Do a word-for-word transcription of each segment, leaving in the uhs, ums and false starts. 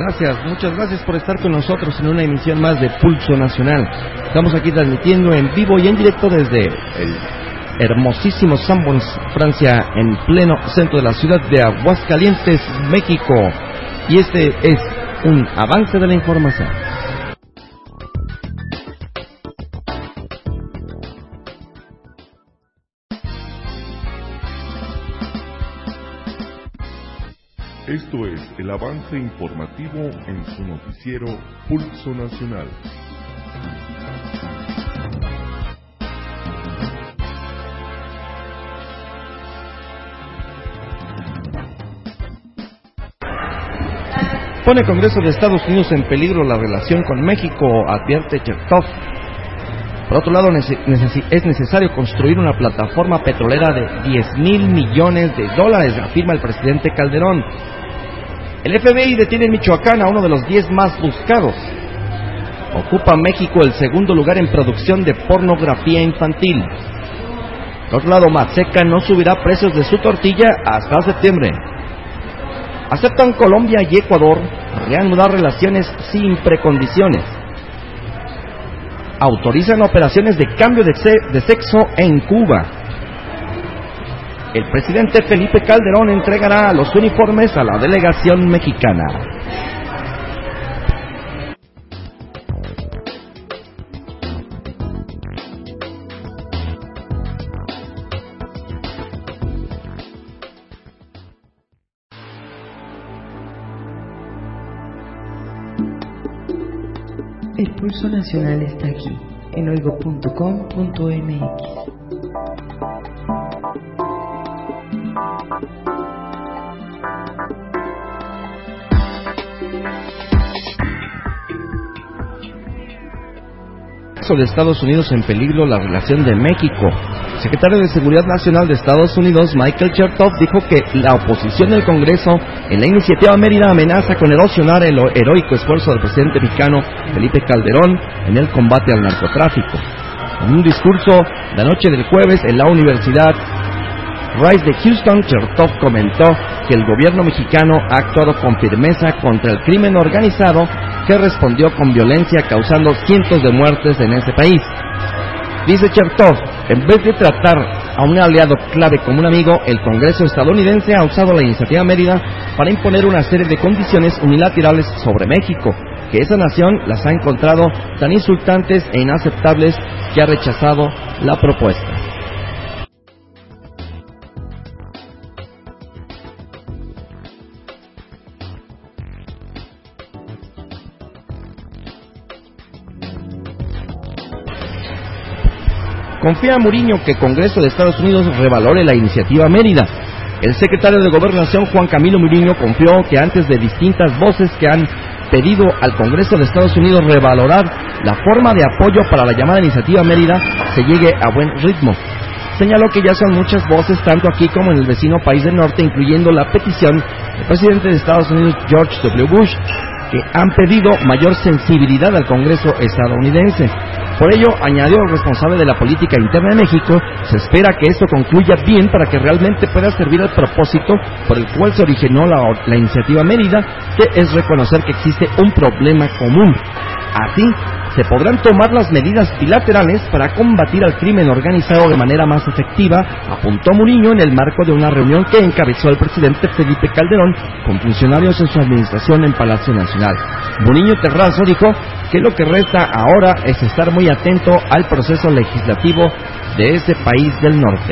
gracias, muchas gracias por estar con nosotros en una emisión más de Pulso Nacional. Estamos aquí transmitiendo en vivo y en directo desde el hermosísimo Sambons, Francia, en pleno centro de la ciudad de Aguascalientes, México. Y este es un avance de la información. Esto es el avance informativo en su noticiero Pulso Nacional. Pone Congreso de Estados Unidos en peligro la relación con México, advierte Chertoff. Por otro lado, es necesario construir una plataforma petrolera de diez mil millones de dólares, afirma el presidente Calderón. El F B I detiene en Michoacán a uno de los diez más buscados. Ocupa México el segundo lugar en producción de pornografía infantil. Por otro lado, Maseca no subirá precios de su tortilla hasta septiembre. Aceptan Colombia y Ecuador reanudar relaciones sin precondiciones. Autorizan operaciones de cambio de, se- de sexo en Cuba. El presidente Felipe Calderón entregará los uniformes a la delegación mexicana. El Pulso Nacional está aquí, en oigo punto com punto m x. De Estados Unidos en peligro la relación de México. El secretario de Seguridad Nacional de Estados Unidos, Michael Chertoff, dijo que la oposición del Congreso en la iniciativa Mérida amenaza con erosionar el heroico esfuerzo del presidente mexicano Felipe Calderón en el combate al narcotráfico. En un discurso la noche del jueves en la Universidad Rice de Houston, Chertoff comentó que el gobierno mexicano ha actuado con firmeza contra el crimen organizado que respondió con violencia causando cientos de muertes en ese país. Dice Chertoff, en vez de tratar a un aliado clave como un amigo, el Congreso estadounidense ha usado la iniciativa Mérida para imponer una serie de condiciones unilaterales sobre México, que esa nación las ha encontrado tan insultantes e inaceptables que ha rechazado la propuesta. Confía Muriño que Congreso de Estados Unidos revalore la iniciativa Mérida. El secretario de Gobernación, Juan Camilo Muriño, confió que antes de distintas voces que han pedido al Congreso de Estados Unidos revalorar la forma de apoyo para la llamada iniciativa Mérida, se llegue a buen ritmo. Señaló que ya son muchas voces, tanto aquí como en el vecino país del norte, incluyendo la petición del presidente de Estados Unidos, George W. Bush, que han pedido mayor sensibilidad al Congreso estadounidense. Por ello, añadió el responsable de la política interna de México, se espera que esto concluya bien para que realmente pueda servir al propósito por el cual se originó la, la iniciativa Mérida, que es reconocer que existe un problema común. Así, se podrán tomar las medidas bilaterales para combatir al crimen organizado de manera más efectiva, apuntó Muriño en el marco de una reunión que encabezó el presidente Felipe Calderón con funcionarios en su administración en Palacio Nacional. Muriño Terrazo dijo que lo que resta ahora es estar muy atento al proceso legislativo de ese país del norte.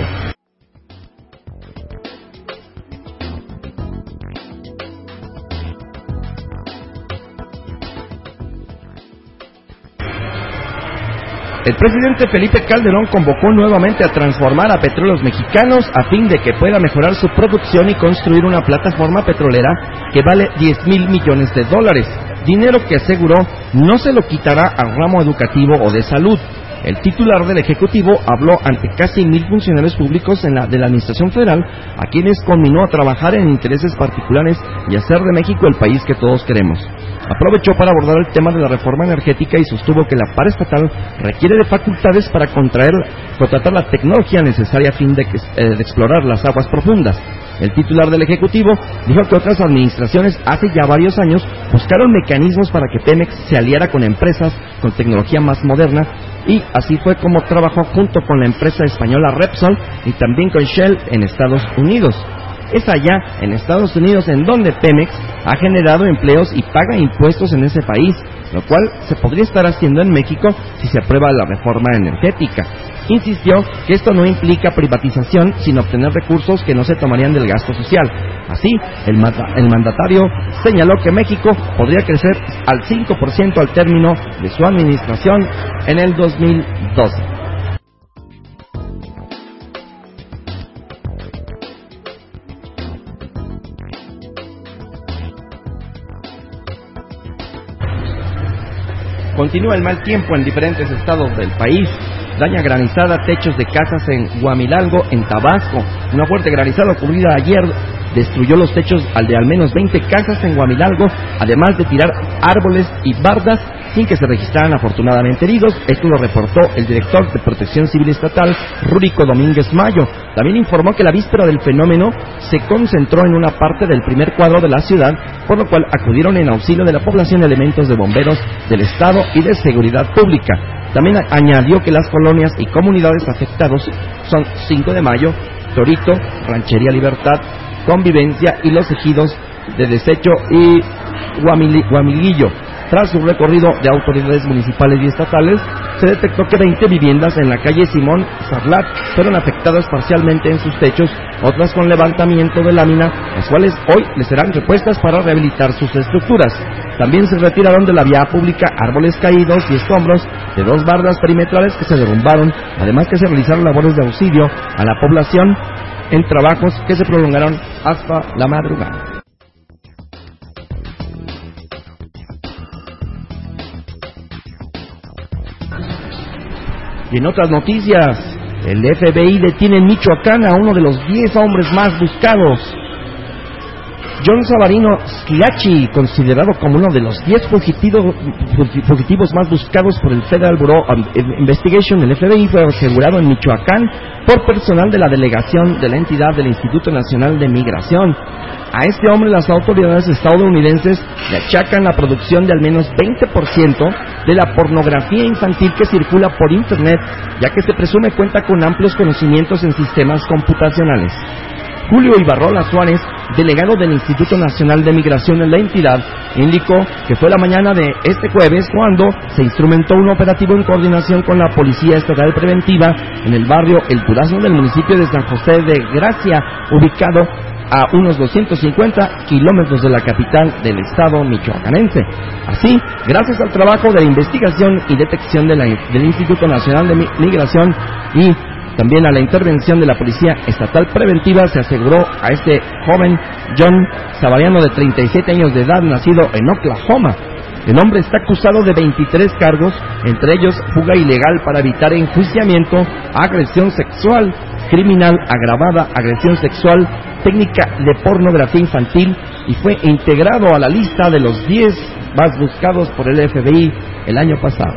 El presidente Felipe Calderón convocó nuevamente a transformar a Petróleos Mexicanos a fin de que pueda mejorar su producción y construir una plataforma petrolera que vale diez mil millones de dólares, dinero que aseguró no se lo quitará al ramo educativo o de salud. El titular del Ejecutivo habló ante casi mil funcionarios públicos en la, de la Administración Federal, a quienes conminó a trabajar en intereses particulares y hacer de México el país que todos queremos. Aprovechó para abordar el tema de la reforma energética y sostuvo que la paraestatal requiere de facultades para contraer, contratar la tecnología necesaria a fin de, que, eh, de explorar las aguas profundas. El titular del Ejecutivo dijo que otras administraciones hace ya varios años buscaron mecanismos para que Pemex se aliara con empresas con tecnología más moderna, y así fue como trabajó junto con la empresa española Repsol y también con Shell en Estados Unidos. Es allá, en Estados Unidos, en donde Pemex ha generado empleos y paga impuestos en ese país, lo cual se podría estar haciendo en México si se aprueba la reforma energética. Insistió que esto no implica privatización, sino obtener recursos que no se tomarían del gasto social. Así, el, manda- el mandatario señaló que México podría crecer al cinco por ciento al término de su administración en el dos mil doce. Continúa el mal tiempo en diferentes estados del país. Daña granizada techos de casas en Huamilalgo, en Tabasco. Una fuerte granizada ocurrida ayer destruyó los techos al de al menos veinte casas en Huamilalgo, además de tirar árboles y bardas sin que se registraran afortunadamente heridos. Esto lo reportó el director de Protección Civil Estatal, Rúrico Domínguez Mayo. También informó que la víspera del fenómeno se concentró en una parte del primer cuadro de la ciudad, por lo cual acudieron en auxilio de la población elementos de bomberos del Estado y de Seguridad Pública. También añadió que las colonias y comunidades afectados son cinco de mayo, Torito, Ranchería Libertad, Convivencia y los ejidos de Desecho y Huamilguillo. Tras su recorrido de autoridades municipales y estatales, se detectó que veinte viviendas en la calle Simón Sarlat fueron afectadas parcialmente en sus techos, otras con levantamiento de lámina, las cuales hoy les serán repuestas para rehabilitar sus estructuras. También se retiraron de la vía pública árboles caídos y escombros de dos bardas perimetrales que se derrumbaron, además que se realizaron labores de auxilio a la población en trabajos que se prolongaron hasta la madrugada. Y en otras noticias, el F B I detiene en Michoacán a uno de los diez hombres más buscados. John Savarino Schillaci, considerado como uno de los diez fugitivos, fugitivos más buscados por el Federal Bureau of Investigation, el F B I, fue asegurado en Michoacán por personal de la delegación de la entidad del Instituto Nacional de Migración. A este hombre las autoridades estadounidenses le achacan la producción de al menos veinte por ciento de la pornografía infantil que circula por Internet, ya que se presume cuenta con amplios conocimientos en sistemas computacionales. Julio Ibarrola Suárez, delegado del Instituto Nacional de Migración en la entidad, indicó que fue la mañana de este jueves cuando se instrumentó un operativo en coordinación con la Policía Estatal Preventiva en el barrio El Durazno del municipio de San José de Gracia, ubicado a unos doscientos cincuenta kilómetros de la capital del estado michoacanense. Así, gracias al trabajo de investigación y detección de la, del Instituto Nacional de Migración y también a la intervención de la Policía Estatal Preventiva, se aseguró a este joven John Savariano de treinta y siete años de edad, nacido en Oklahoma. El hombre está acusado de veintitrés cargos, entre ellos fuga ilegal para evitar enjuiciamiento, agresión sexual, criminal agravada, agresión sexual, técnica de pornografía infantil, y fue integrado a la lista de los diez más buscados por el F B I el año pasado.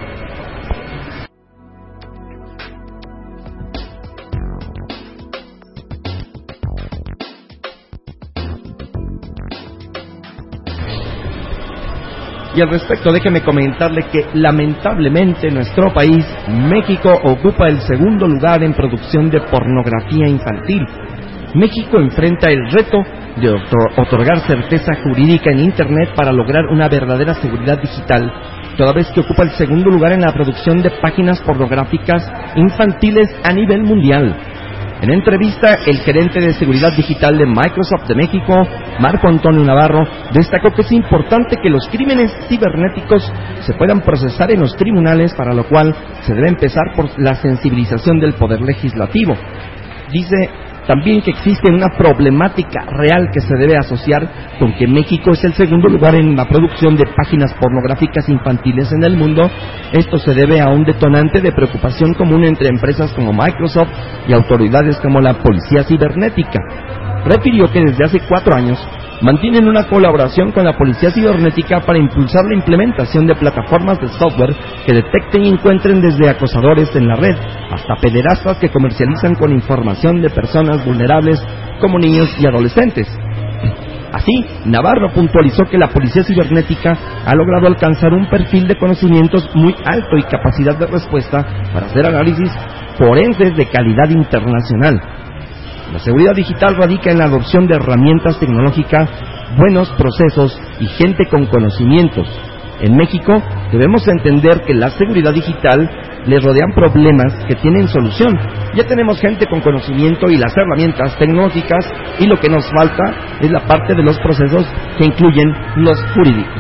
Y al respecto, déjeme comentarle que lamentablemente nuestro país, México, ocupa el segundo lugar en producción de pornografía infantil. México enfrenta el reto de otorgar certeza jurídica en Internet para lograr una verdadera seguridad digital, toda vez que ocupa el segundo lugar en la producción de páginas pornográficas infantiles a nivel mundial. En entrevista, el gerente de seguridad digital de Microsoft de México, Marco Antonio Navarro, destacó que es importante que los crímenes cibernéticos se puedan procesar en los tribunales, para lo cual se debe empezar por la sensibilización del Poder Legislativo. Dice también que existe una problemática real que se debe asociar con que México es el segundo lugar en la producción de páginas pornográficas infantiles en el mundo. Esto se debe a un detonante de preocupación común entre empresas como Microsoft y autoridades como la Policía Cibernética. Refirió que desde hace cuatro años mantienen una colaboración con la Policía Cibernética para impulsar la implementación de plataformas de software que detecten y encuentren desde acosadores en la red hasta pederastas que comercializan con información de personas vulnerables como niños y adolescentes. Así, Navarro puntualizó que la policía cibernética ha logrado alcanzar un perfil de conocimientos muy alto y capacidad de respuesta para hacer análisis forenses de calidad internacional. La seguridad digital radica en la adopción de herramientas tecnológicas, buenos procesos y gente con conocimientos. En México debemos entender que la seguridad digital le rodean problemas que tienen solución. Ya tenemos gente con conocimiento y las herramientas tecnológicas, y lo que nos falta es la parte de los procesos que incluyen los jurídicos.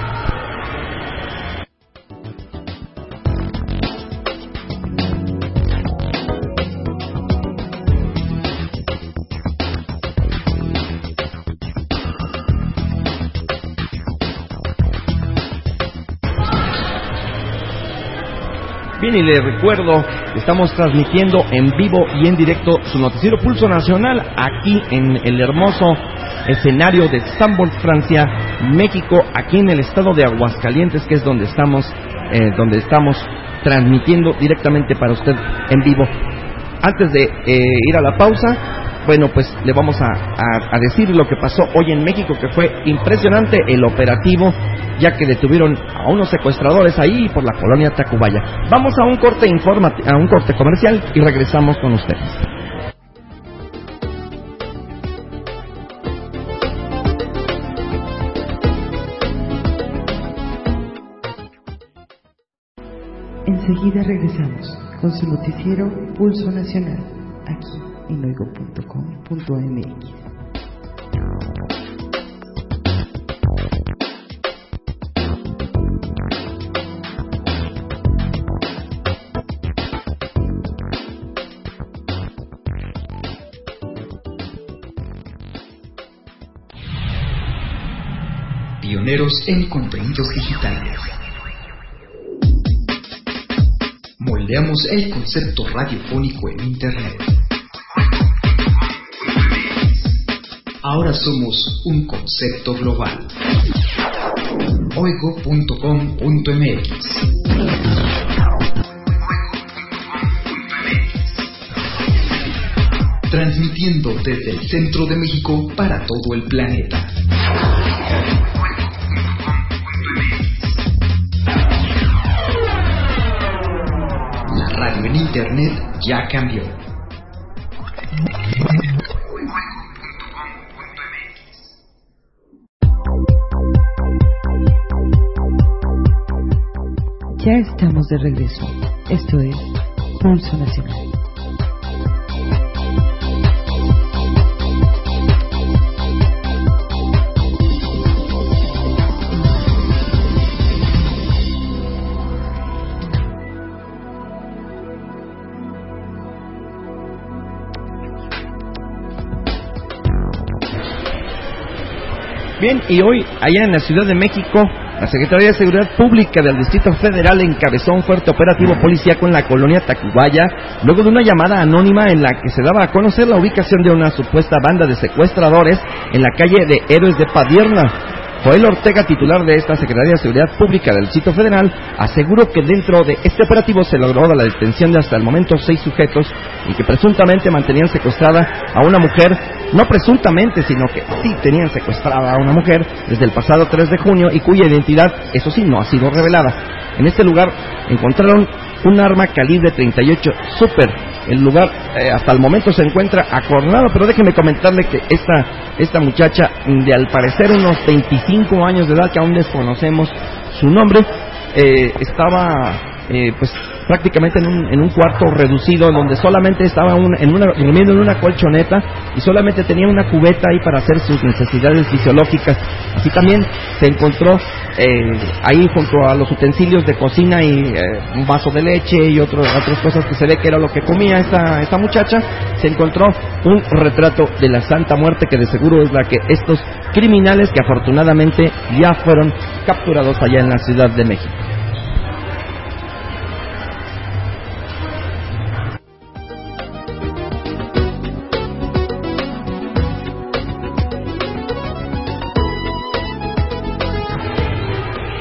Bien, y les recuerdo, estamos transmitiendo en vivo y en directo su noticiero Pulso Nacional aquí en el hermoso escenario de Estambul, Francia, México, aquí en el estado de Aguascalientes, que es donde estamos, eh, donde estamos transmitiendo directamente para usted en vivo. Antes de eh, ir a la pausa, bueno, pues le vamos a, a, a decir lo que pasó hoy en México, que fue impresionante el operativo, ya que detuvieron a unos secuestradores ahí por la colonia Tacubaya. Vamos a un corte informa- a un corte comercial y regresamos con ustedes. Enseguida regresamos con su noticiero Pulso Nacional, aquí en oigo punto com punto m x. Pioneros en contenidos digitales. Moldeamos el concepto radiofónico en Internet. Ahora somos un concepto global. oigo punto com punto m x. Transmitiendo desde el centro de México para todo el planeta. La radio en Internet ya cambió. Ya estamos de regreso. Esto es Pulso Nacional. Bien, y hoy, allá en la Ciudad de México, la Secretaría de Seguridad Pública del Distrito Federal encabezó un fuerte operativo policíaco en la colonia Tacubaya, luego de una llamada anónima en la que se daba a conocer la ubicación de una supuesta banda de secuestradores en la calle de Héroes de Padierna. Joel Ortega, titular de esta Secretaría de Seguridad Pública del Distrito Federal, aseguró que dentro de este operativo se logró la detención de hasta el momento seis sujetos y que presuntamente mantenían secuestrada a una mujer, no presuntamente, sino que sí tenían secuestrada a una mujer desde el pasado tres de junio y cuya identidad, eso sí, no ha sido revelada. En este lugar encontraron un arma calibre treinta y ocho Super. El lugar eh, hasta el momento se encuentra acordonado, pero déjeme comentarle que esta esta muchacha, de al parecer unos veinticinco años de edad, que aún desconocemos su nombre, eh, estaba eh, pues prácticamente en un, en un cuarto reducido donde solamente estaba un, en una, durmiendo en una colchoneta y solamente tenía una cubeta ahí para hacer sus necesidades fisiológicas. Así también se encontró eh, ahí junto a los utensilios de cocina y eh, un vaso de leche y otro, otras cosas que se ve que era lo que comía esta, esta muchacha. Se encontró un retrato de la Santa Muerte, que de seguro es la que estos criminales, que afortunadamente ya fueron capturados allá en la Ciudad de México.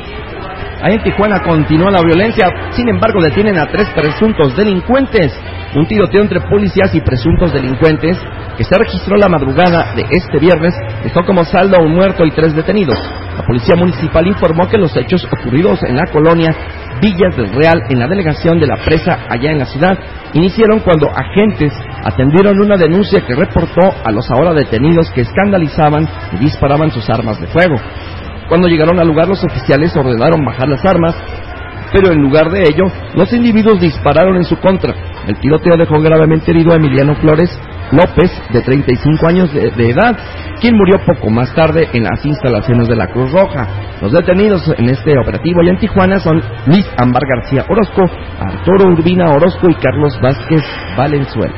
Ahí en Tijuana continúa la violencia, sin embargo detienen a tres presuntos delincuentes. un tiroteo entre policías y presuntos delincuentes que se registró la madrugada de este viernes dejó como saldo a un muerto y tres detenidos. La policía municipal informó que los hechos ocurridos en la colonia Villas del Real, en la delegación de la Presa, allá en la ciudad, iniciaron cuando agentes atendieron una denuncia que reportó a los ahora detenidos que escandalizaban y disparaban sus armas de fuego. Cuando llegaron al lugar, los oficiales ordenaron bajar las armas, pero en lugar de ello, los individuos dispararon en su contra. El tiroteo dejó gravemente herido a Emiliano Flores López, de treinta y cinco años de, de edad, quien murió poco más tarde en las instalaciones de la Cruz Roja. Los detenidos en este operativo allá en Tijuana son Luis Ámbar García Orozco, Arturo Urbina Orozco y Carlos Vázquez Valenzuela.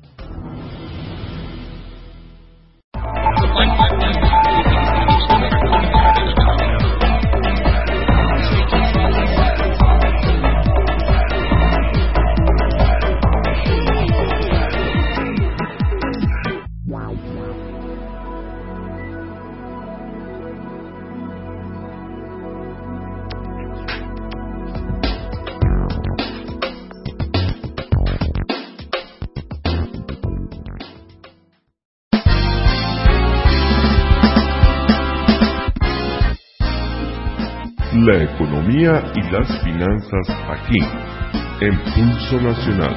La economía y las finanzas aquí, en Pulso Nacional.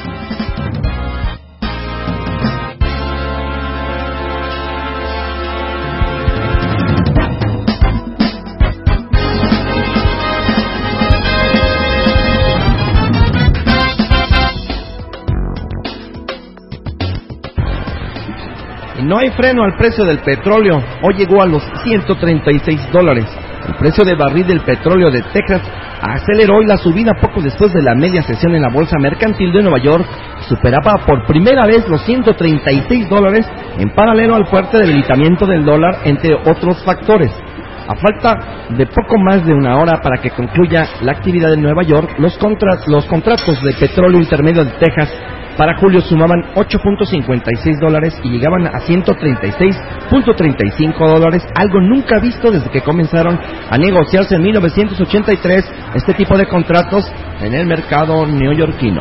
Y no hay freno al precio del petróleo. Hoy llegó a los ciento treinta y seis dólares. El precio de barril del petróleo de Texas aceleró hoy la subida poco después de la media sesión en la Bolsa Mercantil de Nueva York. Superaba por primera vez los ciento treinta y seis dólares en paralelo al fuerte debilitamiento del dólar, entre otros factores. A falta de poco más de una hora para que concluya la actividad en Nueva York, los, contra- los contratos de petróleo intermedio de Texas para julio sumaban ocho punto cincuenta y seis dólares y llegaban a ciento treinta y seis punto treinta y cinco dólares, algo nunca visto desde que comenzaron a negociarse en mil novecientos ochenta y tres este tipo de contratos en el mercado neoyorquino.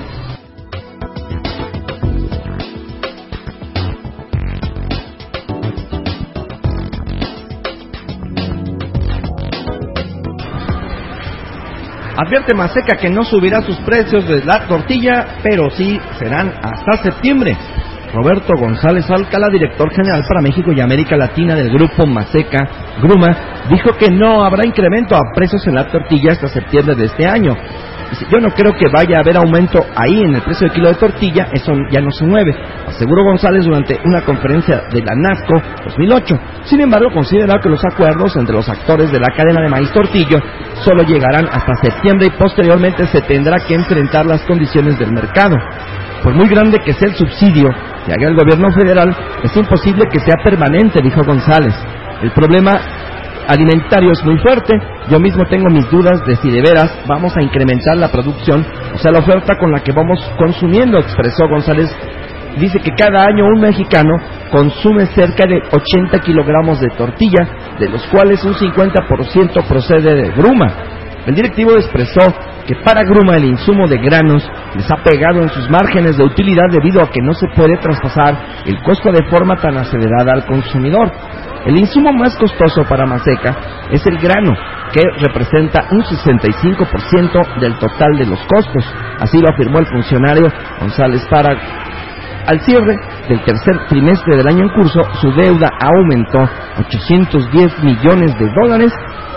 Advierte Maseca que no subirá sus precios de la tortilla, pero sí serán hasta septiembre. Roberto González Alcalá, director general para México y América Latina del grupo Maseca Gruma, dijo que no habrá incremento a precios en la tortilla hasta septiembre de este año. Dice, yo no creo que vaya a haber aumento ahí en el precio del kilo de tortilla, eso ya no se mueve, aseguró González durante una conferencia de la NASCO dos mil ocho. Sin embargo, considera que los acuerdos entre los actores de la cadena de maíz tortillo solo llegarán hasta septiembre y posteriormente se tendrá que enfrentar las condiciones del mercado. Por muy grande que sea el subsidio que haga el gobierno federal, es imposible que sea permanente, dijo González. El problema alimentario es muy fuerte. Yo mismo tengo mis dudas de si de veras vamos a incrementar la producción, o sea, la oferta con la que vamos consumiendo, expresó González. Dice que cada año un mexicano consume cerca de ochenta kilogramos de tortilla, de los cuales un cincuenta por ciento procede de Gruma. El directivo expresó que para Gruma el insumo de granos les ha pegado en sus márgenes de utilidad debido a que no se puede traspasar el costo de forma tan acelerada al consumidor. El insumo más costoso para Maseca es el grano, que representa un sesenta y cinco por ciento del total de los costos. Así lo afirmó el funcionario González Para. Al cierre del tercer trimestre del año en curso, su deuda aumentó ochocientos diez millones de dólares,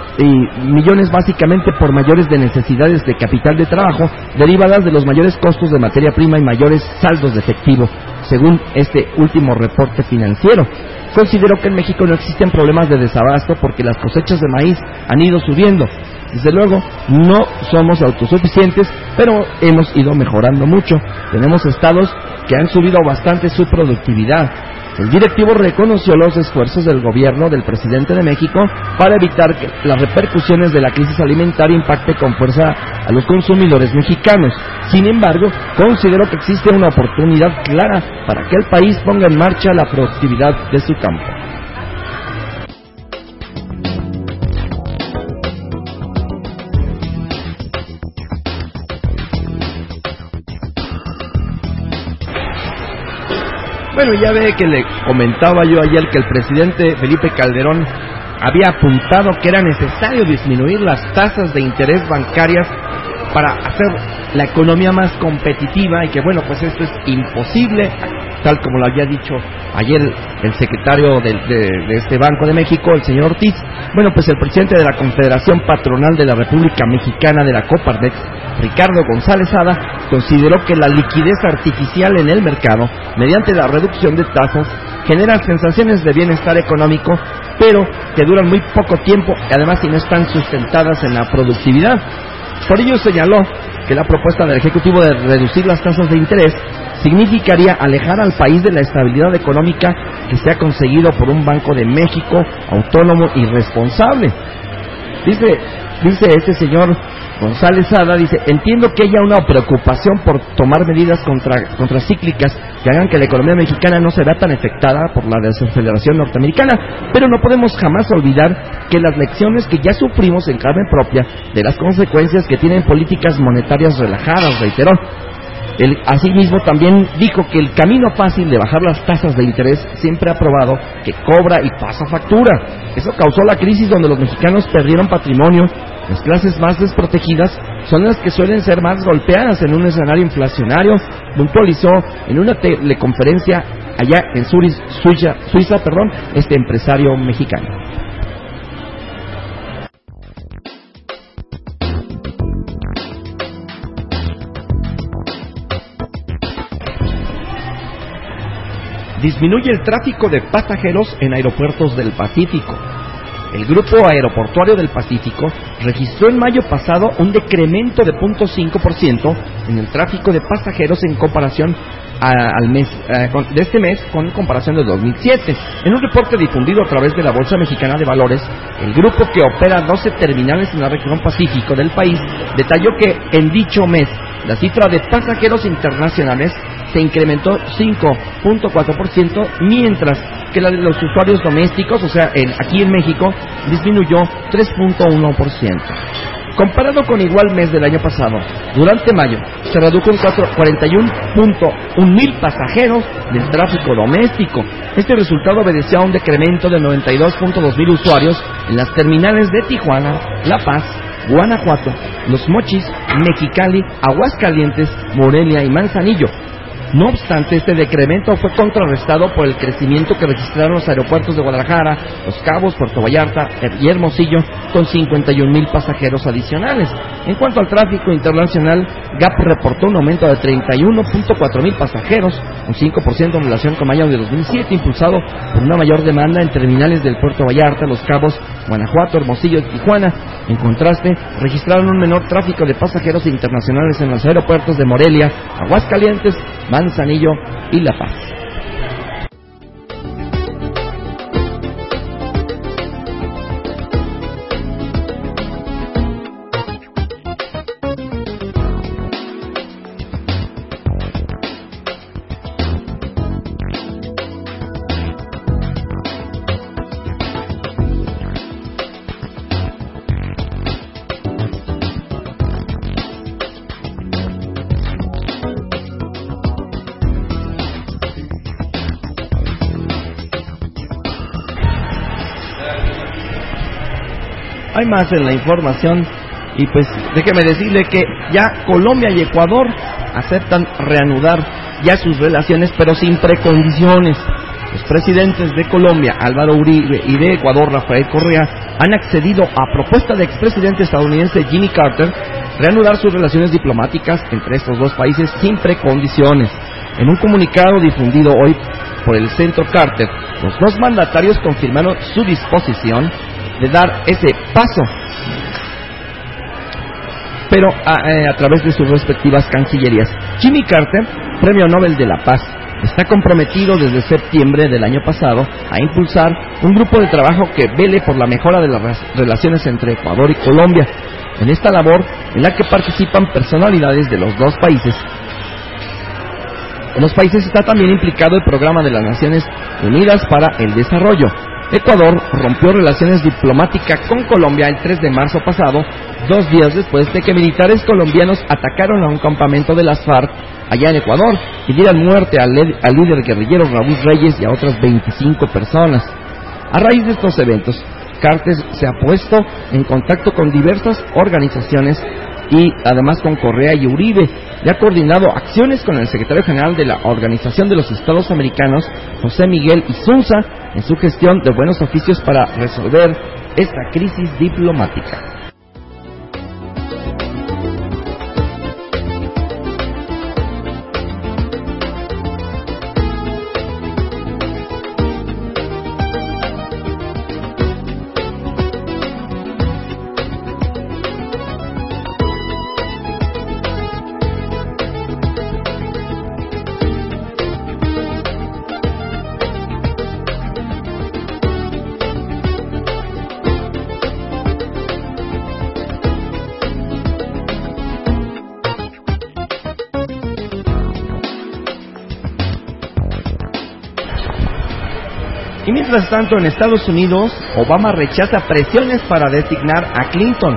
y millones básicamente por mayores de necesidades de capital de trabajo derivadas de los mayores costos de materia prima y mayores saldos de efectivo, según este último reporte financiero. Considero que en México no existen problemas de desabasto porque las cosechas de maíz han ido subiendo. Desde luego, no somos autosuficientes, pero hemos ido mejorando mucho. Tenemos estados que han subido bastante su productividad. El directivo reconoció los esfuerzos del gobierno del presidente de México para evitar que las repercusiones de la crisis alimentaria impacte con fuerza a los consumidores mexicanos. Sin embargo, consideró que existe una oportunidad clara para que el país ponga en marcha la productividad de su campo. Bueno, ya ve que le comentaba yo ayer que el presidente Felipe Calderón había apuntado que era necesario disminuir las tasas de interés bancarias para hacer la economía más competitiva, y que bueno, pues esto es imposible, tal como lo había dicho ayer el secretario de, de, de este Banco de México, el señor Ortiz. Bueno, pues el presidente de la Confederación Patronal de la República Mexicana de la Coparmex, Ricardo González Sada, consideró que la liquidez artificial en el mercado, mediante la reducción de tasas, genera sensaciones de bienestar económico, pero que duran muy poco tiempo y además si no están sustentadas en la productividad. Por ello señaló que la propuesta del Ejecutivo de reducir las tasas de interés significaría alejar al país de la estabilidad económica que se ha conseguido por un Banco de México autónomo y responsable. Dice, dice este señor González Sada, dice, entiendo que haya una preocupación por tomar medidas contra, contracíclicas que hagan que la economía mexicana no se vea tan afectada por la desaceleración norteamericana, pero no podemos jamás olvidar que las lecciones que ya sufrimos en carne propia de las consecuencias que tienen políticas monetarias relajadas, reiteró. Él asimismo también dijo que el camino fácil de bajar las tasas de interés siempre ha probado que cobra y pasa factura. Eso causó la crisis donde los mexicanos perdieron patrimonio. Las clases más desprotegidas son las que suelen ser más golpeadas en un escenario inflacionario, puntualizó en una teleconferencia allá en Zurich, Suiza, Suiza, perdón, este empresario mexicano. Disminuye el tráfico de pasajeros en aeropuertos del Pacífico. El Grupo Aeroportuario del Pacífico registró en mayo pasado un decremento de cero punto cinco por ciento en el tráfico de pasajeros en comparación a, al mes a, con, de este mes con comparación de dos mil siete. En un reporte difundido a través de la Bolsa Mexicana de Valores, el grupo, que opera doce terminales en la región Pacífico del país, detalló que en dicho mes la cifra de pasajeros internacionales se incrementó cinco punto cuatro por ciento, mientras que la de los usuarios domésticos, o sea, en, aquí en México, disminuyó tres punto uno por ciento. Comparado con igual mes del año pasado, durante mayo se redujo en cuarenta y uno punto uno mil pasajeros del tráfico doméstico. Este resultado obedeció a un decremento de noventa y dos punto dos mil usuarios en las terminales de Tijuana, La Paz, Guanajuato, Los Mochis, Mexicali, Aguascalientes, Morelia y Manzanillo. No obstante, este decremento fue contrarrestado por el crecimiento que registraron los aeropuertos de Guadalajara, Los Cabos, Puerto Vallarta y Hermosillo, con cincuenta y un mil pasajeros adicionales. En cuanto al tráfico internacional, G A P reportó un aumento de treinta y uno punto cuatro mil pasajeros, un cinco por ciento en relación con mayo de dos mil siete, impulsado por una mayor demanda en terminales del Puerto Vallarta, Los Cabos, Guanajuato, Hermosillo y Tijuana. En contraste, registraron un menor tráfico de pasajeros internacionales en los aeropuertos de Morelia, Aguascalientes, Manzanillo y La Paz. Hay más en la información y pues déjeme decirle que ya Colombia y Ecuador aceptan reanudar ya sus relaciones, pero sin precondiciones. Los presidentes de Colombia, Álvaro Uribe, y de Ecuador, Rafael Correa, han accedido a propuesta del expresidente estadounidense Jimmy Carter reanudar sus relaciones diplomáticas entre estos dos países sin precondiciones. En un comunicado difundido hoy por el Centro Carter, los dos mandatarios confirmaron su disposición de dar ese paso, pero a, eh, a través de sus respectivas cancillerías. Jimmy Carter, Premio Nobel de la Paz, está comprometido desde septiembre del año pasado a impulsar un grupo de trabajo que vele por la mejora de las relaciones entre Ecuador y Colombia. En esta labor, en la que participan personalidades de los dos países, en los países está también implicado el Programa de las Naciones Unidas para el Desarrollo. Ecuador rompió relaciones diplomáticas con Colombia el tres de marzo pasado, dos días después de que militares colombianos atacaron a un campamento de las FARC allá en Ecuador y dieran muerte al, al líder guerrillero Raúl Reyes y a otras veinticinco personas. A raíz de estos eventos, Cartes se ha puesto en contacto con diversas organizaciones y además con Correa y Uribe, y ha coordinado acciones con el secretario general de la Organización de los Estados Americanos, José Miguel Isunza, en su gestión de buenos oficios para resolver esta crisis diplomática. Y mientras tanto, en Estados Unidos, Obama rechaza presiones para designar a Clinton.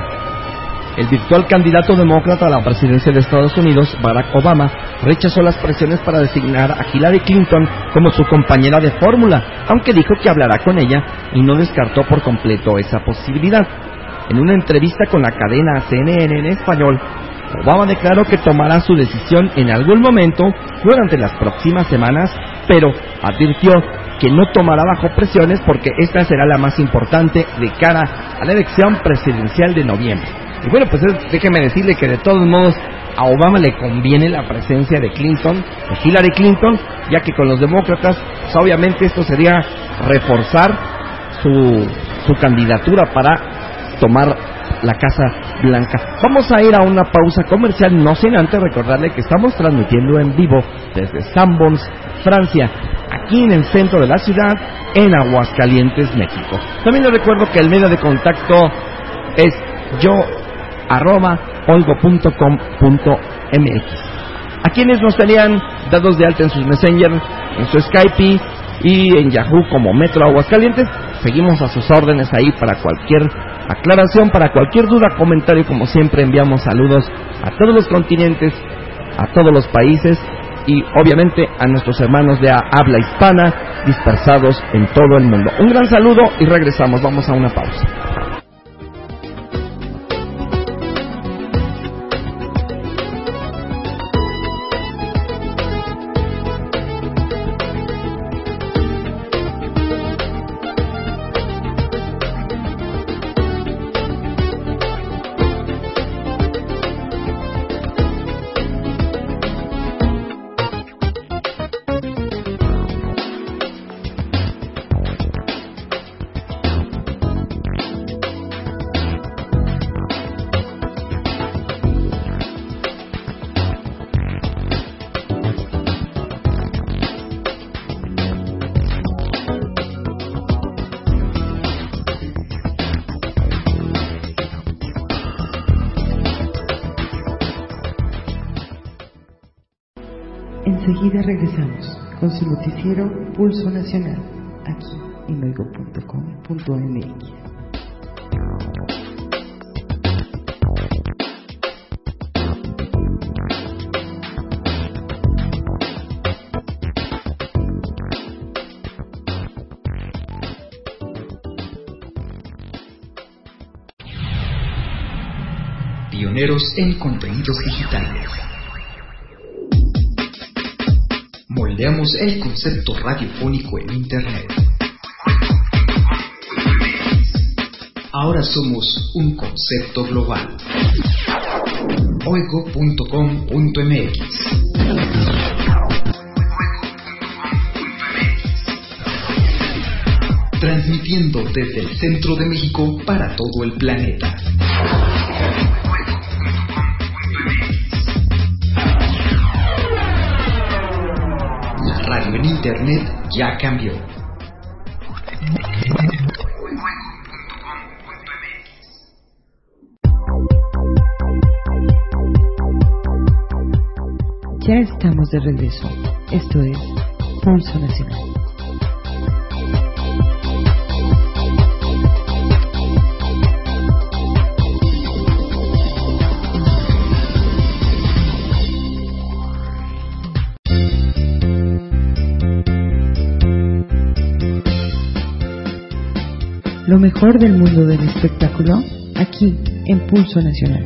El virtual candidato demócrata a la presidencia de Estados Unidos, Barack Obama, rechazó las presiones para designar a Hillary Clinton como su compañera de fórmula, aunque dijo que hablará con ella y no descartó por completo esa posibilidad. En una entrevista con la cadena C N N en español, Obama declaró que tomará su decisión en algún momento durante las próximas semanas, pero advirtió que no tomará bajo presiones porque esta será la más importante de cara a la elección presidencial de noviembre. Y bueno, pues déjeme decirle que de todos modos a Obama le conviene la presencia de Clinton, de Hillary Clinton, ya que con los demócratas, pues obviamente esto sería reforzar su, su candidatura para tomar la Casa Blanca. Vamos a ir a una pausa comercial, no sin antes recordarle que estamos transmitiendo en vivo desde Sanborns, Francia, aquí en el centro de la ciudad, en Aguascalientes, México. También les recuerdo que el medio de contacto es yo arroba oigo punto com punto m x. A quienes nos tenían dados de alta en sus Messenger, en su Skype y en Yahoo como Metro Aguascalientes, seguimos a sus órdenes ahí para cualquier aclaración, para cualquier duda, comentario. Como siempre, enviamos saludos a todos los continentes, a todos los países y obviamente a nuestros hermanos de habla hispana dispersados en todo el mundo. Un gran saludo y regresamos, vamos a una pausa. Enseguida regresamos con su noticiero Pulso Nacional, aquí en oigo punto com punto m x. Pioneros en contenidos digitales. Moldeamos el concepto radiofónico en Internet. Ahora somos un concepto global. oigo punto com punto m x. Transmitiendo desde el centro de México para todo el planeta. En Internet ya cambió. Ya estamos de regreso. Esto es Pulso Nacional. Lo mejor del mundo del espectáculo, aquí en Pulso Nacional.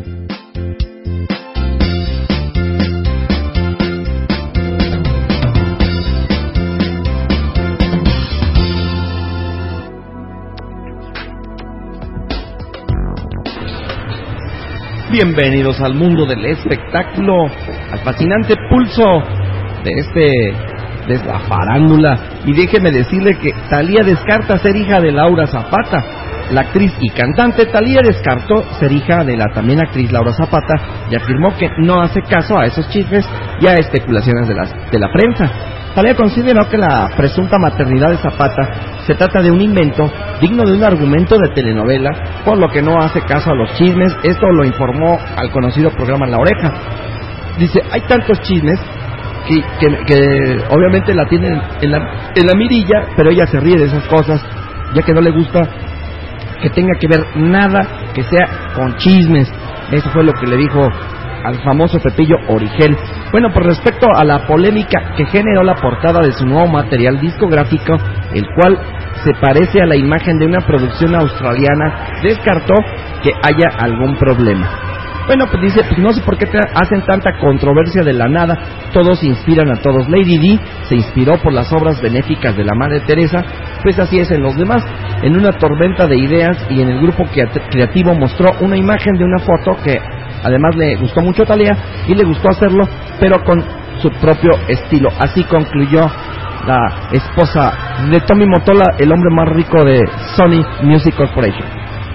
Bienvenidos al mundo del espectáculo, al fascinante pulso de este de la farándula. Y déjeme decirle que Thalía descarta ser hija de Laura Zapata. La actriz y cantante Thalía descartó ser hija de la también actriz Laura Zapata y afirmó que no hace caso a esos chismes y a especulaciones de, las, de la prensa. Thalía consideró que la presunta maternidad de Zapata se trata de un invento digno de un argumento de telenovela, por lo que no hace caso a los chismes. Esto lo informó al conocido programa La Oreja. Dice, hay tantos chismes que, que, que obviamente la tienen en la, en la mirilla, pero ella se ríe de esas cosas, ya que no le gusta que tenga que ver nada que sea con chismes. Eso fue lo que le dijo al famoso Pepillo Origel. Bueno, por respecto a la polémica que generó la portada de su nuevo material discográfico, el cual se parece a la imagen de una producción australiana, descartó que haya algún problema. Bueno, pues dice, pues no sé por qué te hacen tanta controversia de la nada, todos inspiran a todos. Lady Di se inspiró por las obras benéficas de la Madre Teresa, pues así es en los demás. En una tormenta de ideas y en el grupo creativo mostró una imagen de una foto que además le gustó mucho a Thalía y le gustó hacerlo, pero con su propio estilo. Así concluyó la esposa de Tommy Mottola, el hombre más rico de Sony Music Corporation.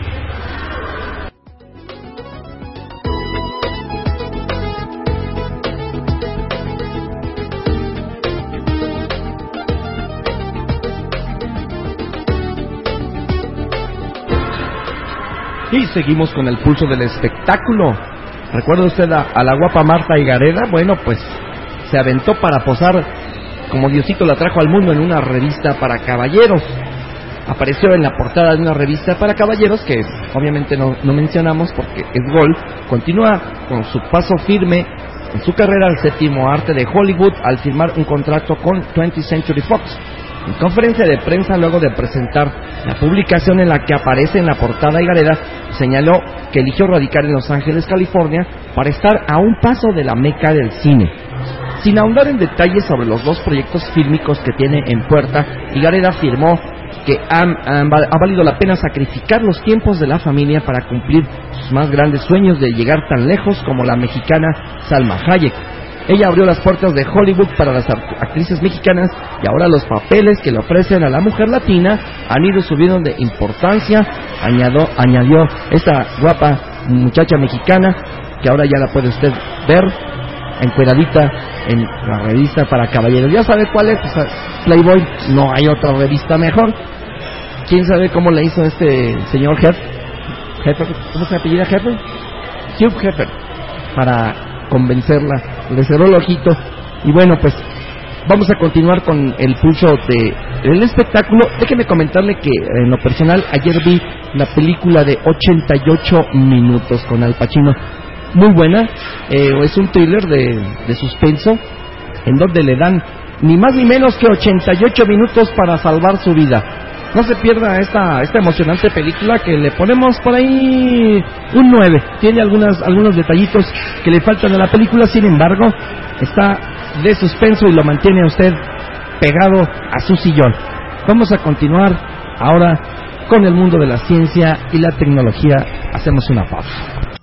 Y seguimos con el pulso del espectáculo. ¿Recuerda usted a, a la guapa Marta Higareda? Bueno, pues se aventó para posar como Diosito la trajo al mundo en una revista para caballeros. Apareció en la portada de una revista para caballeros que obviamente no, no mencionamos porque es Gold. Continúa con su paso firme en su carrera al séptimo arte de Hollywood al firmar un contrato con twentieth Century Fox. En conferencia de prensa, luego de presentar la publicación en la que aparece en la portada, Higareda señaló que eligió radicar en Los Ángeles, California, para estar a un paso de la meca del cine. Sin ahondar en detalles sobre los dos proyectos fílmicos que tiene en puerta, Higareda afirmó que ha, ha, ha valido la pena sacrificar los tiempos de la familia para cumplir sus más grandes sueños de llegar tan lejos como la mexicana Salma Hayek. Ella abrió las puertas de Hollywood para las actrices mexicanas y ahora los papeles que le ofrecen a la mujer latina han ido subiendo de importancia, añadió, añadió esta guapa muchacha mexicana que ahora ya la puede usted ver encueradita en la revista para caballeros. Ya sabe cuál es, pues, Playboy, no hay otra revista mejor. ¿Quién sabe cómo le hizo este señor Heffer? ¿Cómo se apellida Heffer? Hugh Heffer, para convencerla, le cerró el ojito. Y bueno, pues vamos a continuar con el pulso de el espectáculo. Déjeme comentarle que en lo personal ayer vi la película de ochenta y ocho minutos con Al Pacino. Muy buena, eh, es un thriller de, de suspenso en donde le dan ni más ni menos que ochenta y ocho minutos para salvar su vida. No se pierda esta esta emocionante película que le ponemos por ahí un nueve. Tiene algunas algunos detallitos que le faltan a la película, sin embargo, está de suspenso y lo mantiene a usted pegado a su sillón. Vamos a continuar ahora con el mundo de la ciencia y la tecnología. Hacemos una pausa.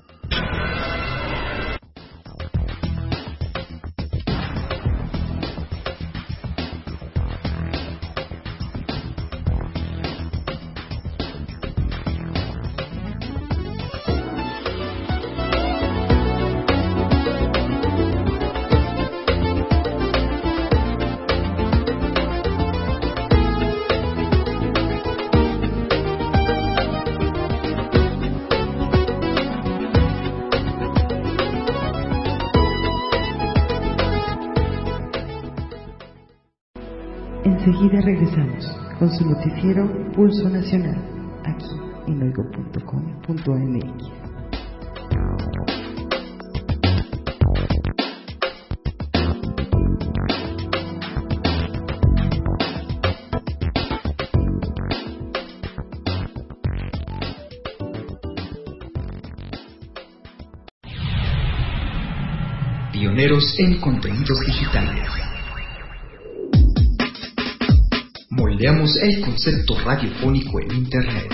Enseguida regresamos con su noticiero Pulso Nacional, aquí en oigo punto com punto m x. pioneros en contenidos digitales. Moldeamos el concepto radiofónico en Internet.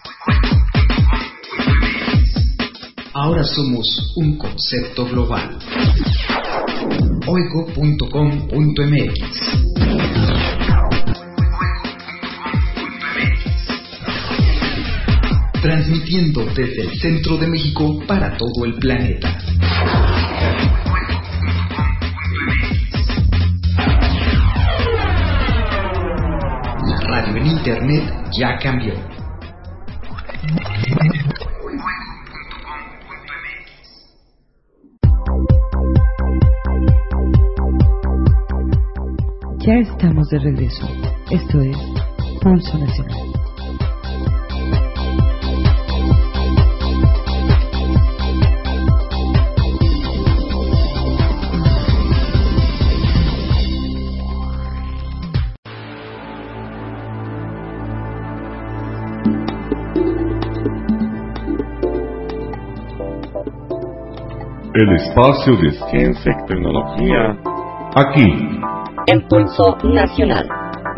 Ahora somos un concepto global. oigo punto com punto m x. Transmitiendo desde el centro de México para todo el planeta. La radio en Internet ya cambió. Ya estamos de regreso. Esto es Pulso Nacional. El espacio de ciencia y tecnología, aquí, en Pulso Nacional.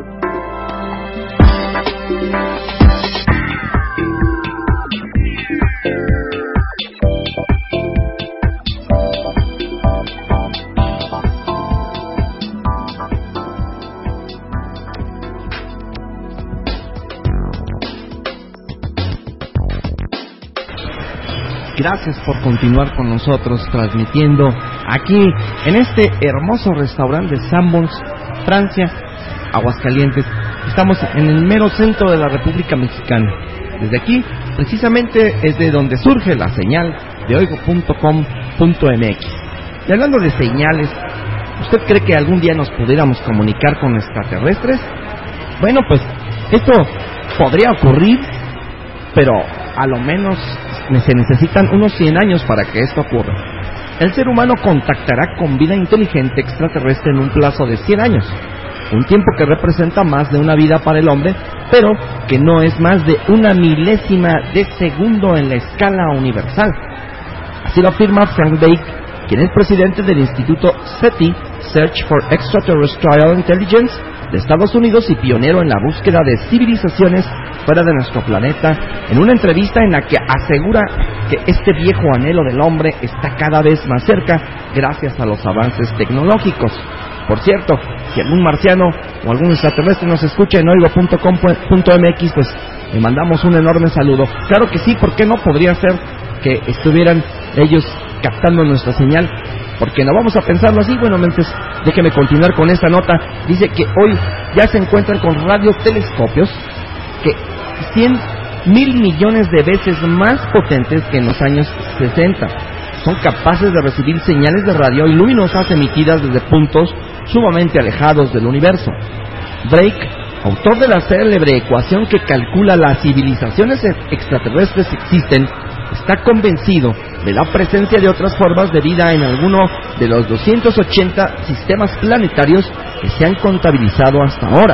Gracias por continuar con nosotros transmitiendo aquí en este hermoso restaurante de Sanborns, Francia, Aguascalientes. Estamos en el mero centro de la República Mexicana. Desde aquí, precisamente, es de donde surge la señal de oigo punto com punto m x. Y hablando de señales, ¿usted cree que algún día nos pudiéramos comunicar con extraterrestres? Bueno, pues esto podría ocurrir, pero a lo menos se necesitan unos cien años para que esto ocurra. El ser humano contactará con vida inteligente extraterrestre en un plazo de cien años, un tiempo que representa más de una vida para el hombre, pero que no es más de una milésima de segundo en la escala universal. Así lo afirma Frank Drake, quien es presidente del Instituto SETI, Search for Extraterrestrial Intelligence, de Estados Unidos y pionero en la búsqueda de civilizaciones fuera de nuestro planeta, en una entrevista en la que asegura que este viejo anhelo del hombre está cada vez más cerca gracias a los avances tecnológicos. Por cierto, si algún marciano o algún extraterrestre nos escucha en oigo punto com punto m x, pues le mandamos un enorme saludo. Claro que sí, ¿por qué no? Podría ser que estuvieran ellos captando nuestra señal. Porque no vamos a pensarlo así. Bueno, entonces déjeme continuar con esta nota. Dice que hoy ya se encuentran con radiotelescopios que cien mil millones de veces más potentes que en los años sesenta. Son capaces de recibir señales de radio y luminosas emitidas desde puntos sumamente alejados del universo. Drake, autor de la célebre ecuación que calcula las civilizaciones extraterrestres que existen, está convencido de la presencia de otras formas de vida en alguno de los doscientos ochenta sistemas planetarios que se han contabilizado hasta ahora.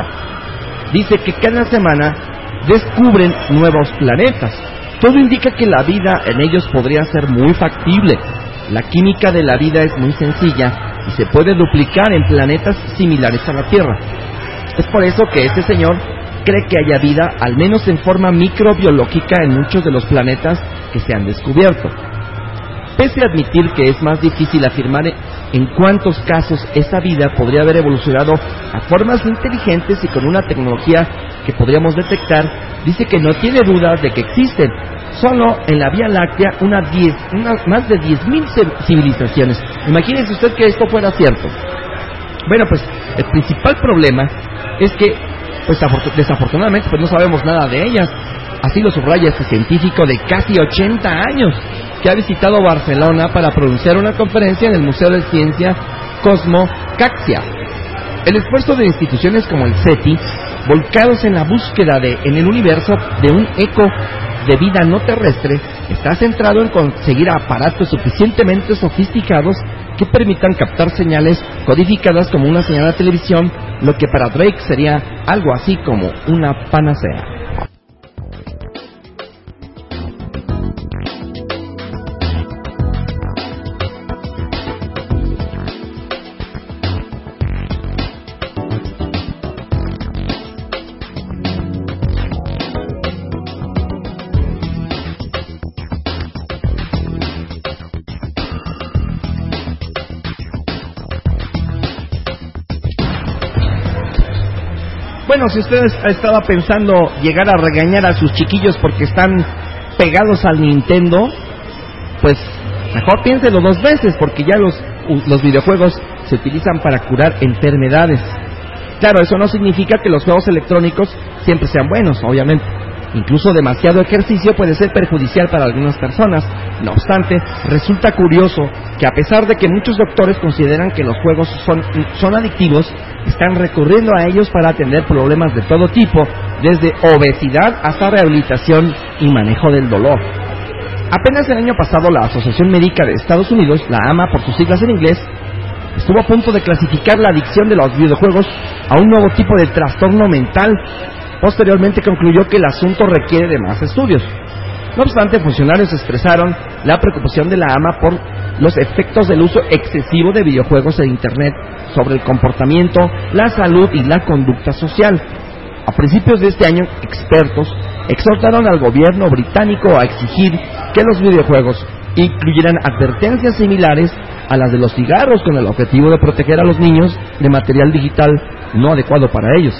Dice que cada semana descubren nuevos planetas. Todo indica que la vida en ellos podría ser muy factible. La química de la vida es muy sencilla y se puede duplicar en planetas similares a la Tierra. Es por eso que este señor cree que haya vida, al menos en forma microbiológica, en muchos de los planetas que se han descubierto. Pese a admitir que es más difícil afirmar en cuántos casos esa vida podría haber evolucionado a formas inteligentes y con una tecnología que podríamos detectar, dice que no tiene dudas de que existen solo en la Vía Láctea una diez, una, más de diez mil civilizaciones. Imagínese usted que esto fuera cierto. Bueno, pues el principal problema es que pues desafortunadamente pues no sabemos nada de ellas. Así lo subraya este científico de casi ochenta años que ha visitado Barcelona para pronunciar una conferencia en el Museo de Ciencia Cosmo Caxia. El esfuerzo de instituciones como el SETI, volcados en la búsqueda de en el universo de un eco de vida no terrestre, está centrado en conseguir aparatos suficientemente sofisticados que permitan captar señales codificadas como una señal de televisión, lo que para Drake sería algo así como una panacea. Bueno, si usted estaba pensando llegar a regañar a sus chiquillos porque están pegados al Nintendo, pues mejor piénselo dos veces, porque ya los, los videojuegos se utilizan para curar enfermedades. Claro, eso no significa que los juegos electrónicos siempre sean buenos, obviamente. Incluso demasiado ejercicio puede ser perjudicial para algunas personas. No obstante, resulta curioso que a pesar de que muchos doctores consideran que los juegos son, son adictivos, están recurriendo a ellos para atender problemas de todo tipo, desde obesidad hasta rehabilitación y manejo del dolor. Apenas el año pasado, la Asociación Médica de Estados Unidos, la A M A por sus siglas en inglés, estuvo a punto de clasificar la adicción de los videojuegos a un nuevo tipo de trastorno mental. Posteriormente concluyó que el asunto requiere de más estudios. No obstante, funcionarios expresaron la preocupación de la A M A por los efectos del uso excesivo de videojuegos e Internet sobre el comportamiento, la salud y la conducta social. A principios de este año, expertos exhortaron al gobierno británico a exigir que los videojuegos incluyeran advertencias similares a las de los cigarros, con el objetivo de proteger a los niños de material digital no adecuado para ellos.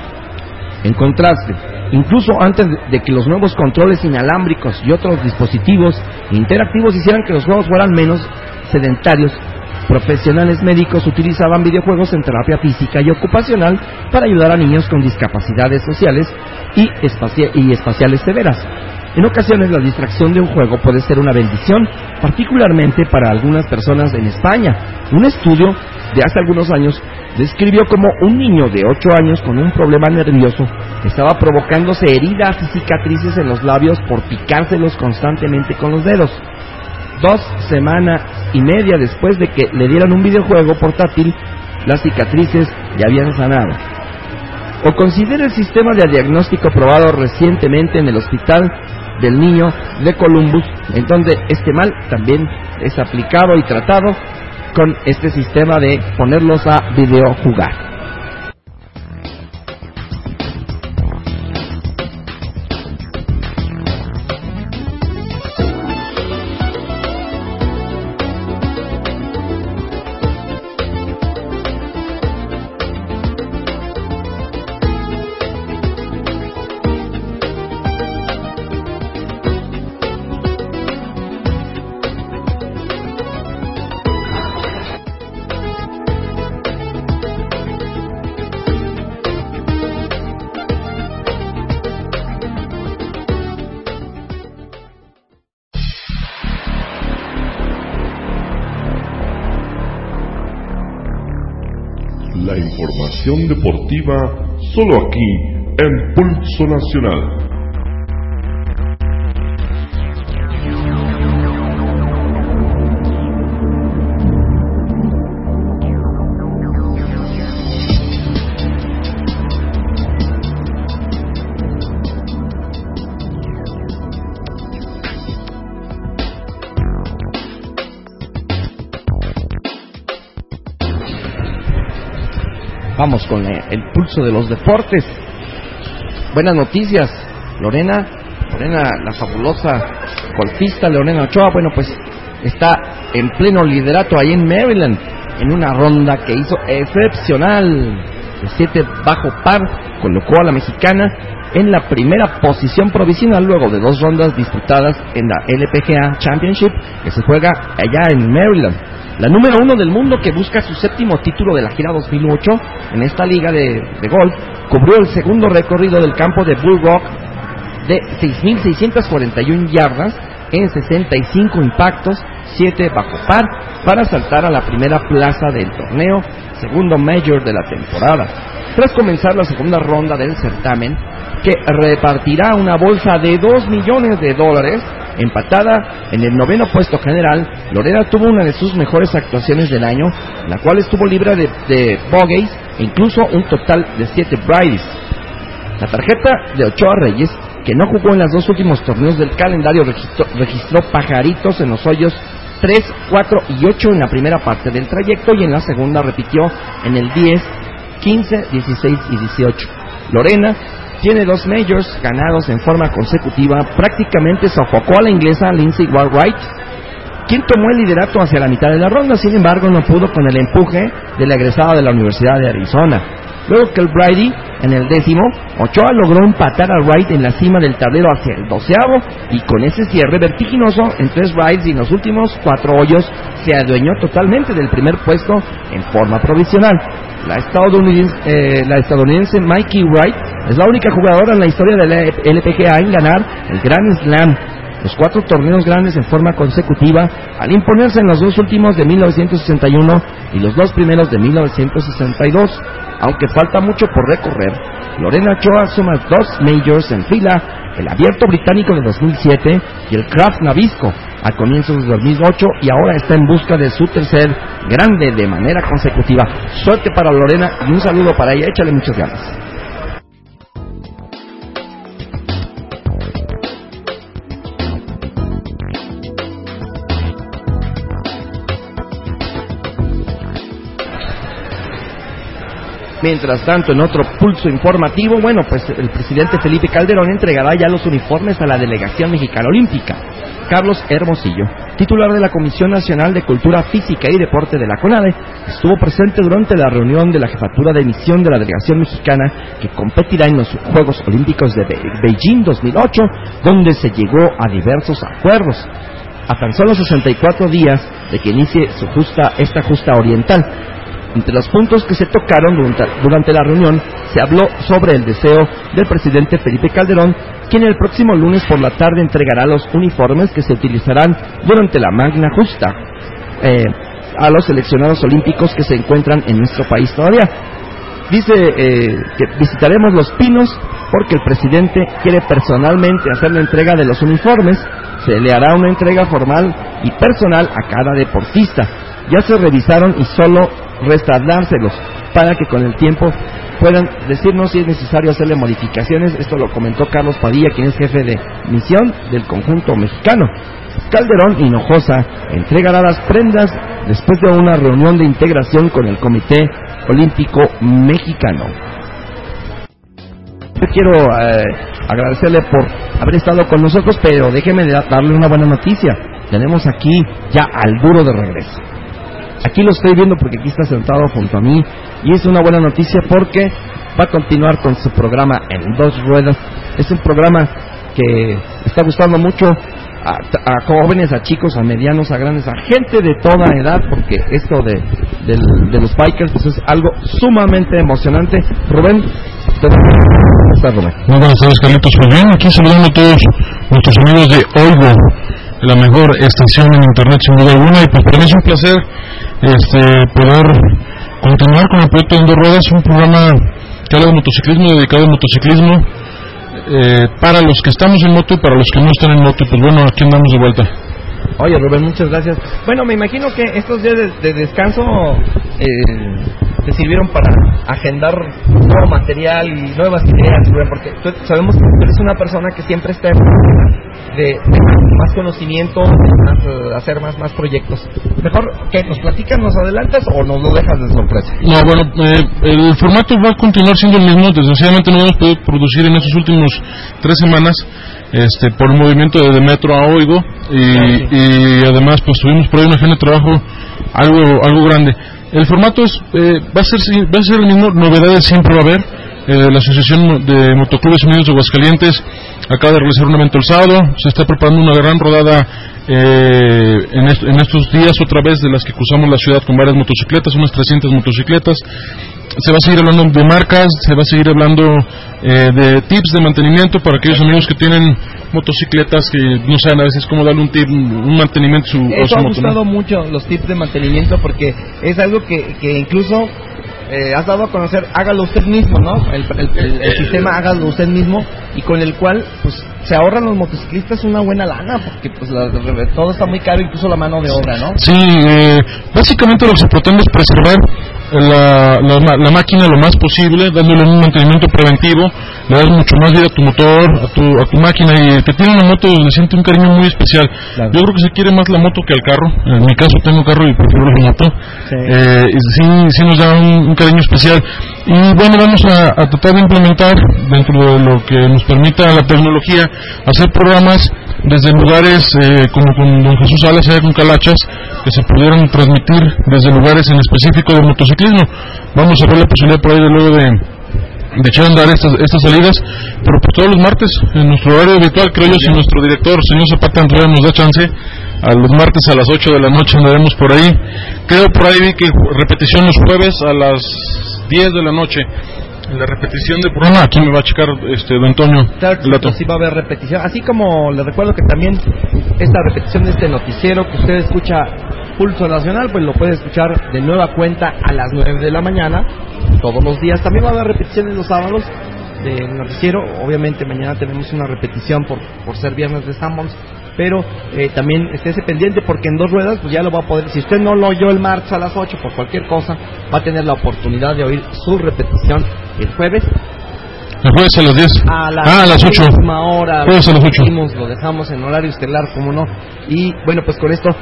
En contraste, incluso antes de que los nuevos controles inalámbricos y otros dispositivos interactivos hicieran que los juegos fueran menos sedentarios, profesionales médicos utilizaban videojuegos en terapia física y ocupacional para ayudar a niños con discapacidades sociales y, espaci- y espaciales severas. En ocasiones la distracción de un juego puede ser una bendición, particularmente para algunas personas en España. Un estudio de hace algunos años describió como un niño de ocho años con un problema nervioso estaba provocándose heridas y cicatrices en los labios por picárselos constantemente con los dedos. Dos semanas y media después de que le dieran un videojuego portátil, las cicatrices ya habían sanado. O considere el sistema de diagnóstico probado recientemente en el Hospital del Niño de Columbus, en donde este mal también es aplicado y tratado con este sistema de ponerlos a videojugar. La información deportiva solo aquí en Pulso Nacional. Vamos con el pulso de los deportes. Buenas noticias. Lorena, Lorena, la fabulosa golfista Lorena Ochoa, bueno, pues está en pleno liderato ahí en Maryland, en una ronda que hizo excepcional. De siete bajo par, colocó a la mexicana en la primera posición provisional luego de dos rondas disputadas en la L P G A Championship que se juega allá en Maryland. La número uno del mundo, que busca su séptimo título de la gira dos mil ocho en esta liga de, de golf, cubrió el segundo recorrido del campo de Bull Rock de seis mil seiscientas cuarenta y una yardas en sesenta y cinco impactos, siete bajo par, para saltar a la primera plaza del torneo, segundo major de la temporada. Tras comenzar la segunda ronda del certamen, que repartirá una bolsa de dos millones de dólares, empatada en el noveno puesto general, Lorena tuvo una de sus mejores actuaciones del año, la cual estuvo libre de, de bogeys e incluso un total de siete birdies. La tarjeta de Ochoa Reyes, que no jugó en los dos últimos torneos del calendario, registró, registró pajaritos en los hoyos tres, cuatro y ocho en la primera parte del trayecto, y en la segunda repitió en el diez, quince, dieciséis y dieciocho. Lorena tiene dos majors ganados en forma consecutiva, prácticamente sofocó a la inglesa Lindsay Wright, quien tomó el liderato hacia la mitad de la ronda. Sin embargo, no pudo con el empuje de la egresada de la Universidad de Arizona. Luego que el Brady en el décimo, Ochoa logró empatar a Wright en la cima del tablero hacia el doceavo, y con ese cierre vertiginoso en tres rides y en los últimos cuatro hoyos se adueñó totalmente del primer puesto en forma provisional. La estadounidense, eh, la estadounidense Mikey Wright es la única jugadora en la historia de la L P G A en ganar el Grand Slam, los cuatro torneos grandes en forma consecutiva, al imponerse en los dos últimos de mil novecientos sesenta y uno y los dos primeros de mil novecientos sesenta y dos. Aunque falta mucho por recorrer, Lorena Ochoa suma dos majors en fila, el Abierto Británico de dos mil siete y el Kraft Nabisco a comienzos de dos mil ocho, y ahora está en busca de su tercer grande de manera consecutiva. Suerte para Lorena y un saludo para ella, échale muchas ganas. Mientras tanto, en otro pulso informativo, bueno, pues el presidente Felipe Calderón entregará ya los uniformes a la delegación mexicana olímpica. Carlos Hermosillo, titular de la Comisión Nacional de Cultura Física y Deporte de la CONADE, estuvo presente durante la reunión de la jefatura de misión de la delegación mexicana que competirá en los Juegos Olímpicos de Be- Beijing dos mil ocho, donde se llegó a diversos acuerdos. A tan solo sesenta y cuatro días de que inicie su justa, esta justa oriental, entre los puntos que se tocaron durante, durante la reunión, se habló sobre el deseo del presidente Felipe Calderón, quien el próximo lunes por la tarde entregará los uniformes que se utilizarán durante la Magna Justa eh, a los seleccionados olímpicos que se encuentran en nuestro país todavía. Dice eh, que visitaremos Los Pinos porque el presidente quiere personalmente hacer la entrega de los uniformes. Se le hará una entrega formal y personal a cada deportista. Ya se revisaron y solo resta dárselos para que con el tiempo puedan decirnos si es necesario hacerle modificaciones. Esto lo comentó Carlos Padilla, quien es jefe de misión del conjunto mexicano. Calderón Hinojosa entregará las prendas después de una reunión de integración con el Comité Olímpico Mexicano. Yo quiero eh, agradecerle por haber estado con nosotros, pero déjeme darle una buena noticia. Tenemos aquí ya al duro de regreso. Aquí lo estoy viendo porque aquí está sentado junto a mí, y es una buena noticia porque va a continuar con su programa En Dos Ruedas. Es un programa que está gustando mucho a, a jóvenes, a chicos, a medianos, a grandes, a gente de toda edad, porque esto de, de, de los bikers pues es algo sumamente emocionante. Rubén, ¿cómo estás, Rubén? Muy buenas tardes, Carlitos. Pues bien, aquí saludando a todos nuestros amigos de Oigo, la mejor estación en internet sin duda alguna, y pues para mí es un placer este poder continuar con el proyecto En Dos Ruedas, un programa que habla de motociclismo, dedicado al motociclismo, eh, para los que estamos en moto y para los que no están en moto. Pues bueno, aquí andamos de vuelta. Oye, Rubén, muchas gracias. Bueno, me imagino que estos días de, de descanso eh, te sirvieron para agendar nuevo material y nuevas ideas, Rubén, porque tú, sabemos que tú eres una persona que siempre está en de, de más conocimiento, de más, uh, hacer más más proyectos. Mejor que nos platicas, nos adelantas o nos lo dejas de sorpresa. No, bueno, eh, el formato va a continuar siendo el mismo. Desgraciadamente no hemos podido producir en estos últimos tres semanas este por el movimiento de, de Metro a Oigo, y, sí. y además pues tuvimos por ahí una agenda de trabajo algo algo grande. El formato es eh, va a ser va a ser el mismo, novedades siempre va a haber. Eh, la Asociación de Motoclubes Unidos de Aguascalientes acaba de realizar un evento el sábado. Se está preparando una gran rodada eh, en, est- en estos días, otra vez, de las que cruzamos la ciudad con varias motocicletas, unas trescientas motocicletas. Se va a seguir hablando de marcas, se va a seguir hablando eh, de tips de mantenimiento para aquellos amigos que tienen motocicletas que no saben a veces cómo darle un tip, un mantenimiento a su, Eso a su ha moto, gustado ¿no? mucho, los tips de mantenimiento, porque es algo que, que incluso eh, has dado a conocer. Hágalo usted mismo, ¿no? El, el, el, el sistema hágalo usted mismo, y con el cual pues se ahorran los motociclistas una buena lana, porque pues la, todo está muy caro, incluso la mano de obra, ¿no? Sí, eh, básicamente lo que se pretende es preservar la, la, la máquina lo más posible, dándole un mantenimiento preventivo. Le das mucho más vida a tu motor, a tu, a tu máquina, y el que tiene una moto le siente un cariño muy especial. Claro. Yo creo que se quiere más la moto que el carro. En mi caso tengo carro y prefiero la moto. Sí, eh, y sí, sí nos da un, un cariño especial. Y bueno, vamos a, a tratar de implementar, dentro de lo que nos permita la tecnología, hacer programas desde lugares eh, como con don Jesús Salas, allá con Calachas, que se pudieran transmitir desde lugares en específico de motociclismo. Vamos a ver la posibilidad por ahí de luego de de echar a andar estas, estas salidas, pero por todos los martes, en nuestro horario habitual, creo yo, si nuestro director, señor Zapata Andrea, nos da chance, a los martes a las ocho de la noche andaremos por ahí. Creo por ahí vi que repetición los jueves a las diez de la noche. La repetición del programa, aquí me va a checar este don Antonio. Claro que sí va a haber repetición, así como les recuerdo que también esta repetición de este noticiero que usted escucha, Pulso Nacional, pues lo puede escuchar de nueva cuenta a las nueve de la mañana, todos los días. También va a haber repeticiones los sábados del noticiero, obviamente mañana tenemos una repetición por, por ser viernes de Sanborns, pero eh, también estése pendiente porque en Dos Ruedas pues ya lo va a poder, si usted no lo oyó el martes a las ocho por cualquier cosa, va a tener la oportunidad de oír su repetición el jueves. El jueves a las diez. A las, ah, a las ocho. Hora, jueves a las ocho. Lo dejamos en horario estelar, como no. Y bueno, pues con esto,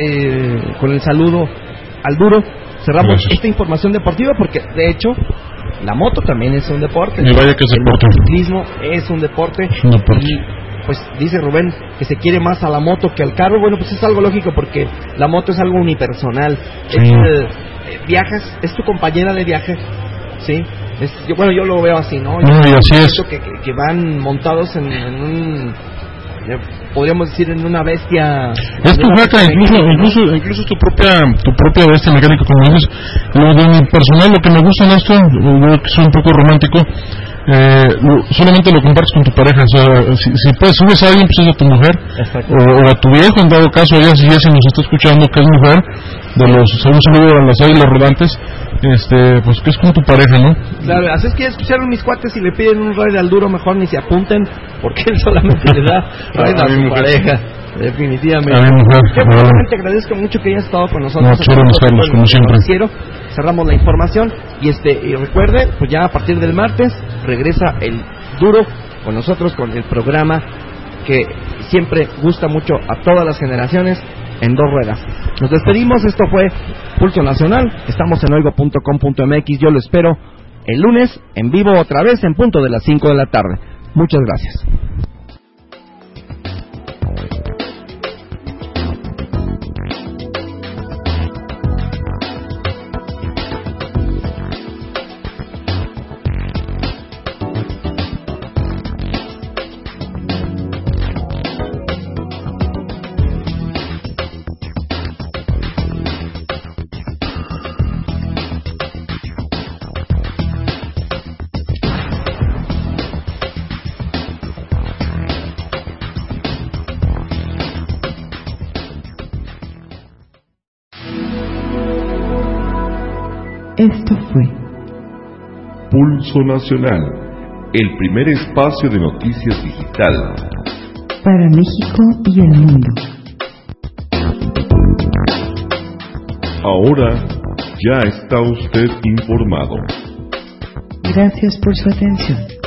eh, con el saludo al duro, cerramos Gracias. esta información deportiva porque de hecho la moto también es un deporte. Y vaya que es deporte. El ciclismo es un deporte. Es un deporte. Y pues dice Rubén que se quiere más a la moto que al carro. Bueno, pues es algo lógico porque la moto es algo unipersonal. Sí. Es, eh, viajas, es tu compañera de viaje, ¿sí? Es, yo, bueno, yo lo veo así, ¿no? No, y así es. Que, que, que van montados en, en un, podríamos decir, en una bestia. Es tu vaca, incluso, incluso, incluso tu propia, tu propia bestia mecánica, como dices. Lo de mi personal, lo que me gusta en esto, yo que soy un poco romántico, eh, lo, solamente lo compartes con tu pareja. O sea, si, si puedes subes a alguien, pues es a tu mujer, o, o a tu viejo, en dado caso, ella si ya se nos está escuchando, que es mujer, de los, un saludo a las águilas rodantes. Este, pues que es con tu pareja, ¿no? Claro, así es que escucharon mis cuates y le piden un raid al duro, mejor ni se apunten, porque él solamente le da raid a, a su pareja, definitivamente. A mi mujer. Yo realmente agradezco mucho que hayas estado con nosotros. No, quiero Carlos, como siempre. Cerramos la información y este y recuerde, pues ya a partir del martes regresa el duro con nosotros con el programa que siempre gusta mucho a todas las generaciones. En Dos Ruedas. Nos despedimos, esto fue Pulso Nacional, estamos en oigo punto com punto m x, yo lo espero el lunes en vivo otra vez en punto de las cinco de la tarde. Muchas gracias. Esto fue Pulso Nacional, el primer espacio de noticias digital para México y el mundo. Ahora ya está usted informado. Gracias por su atención.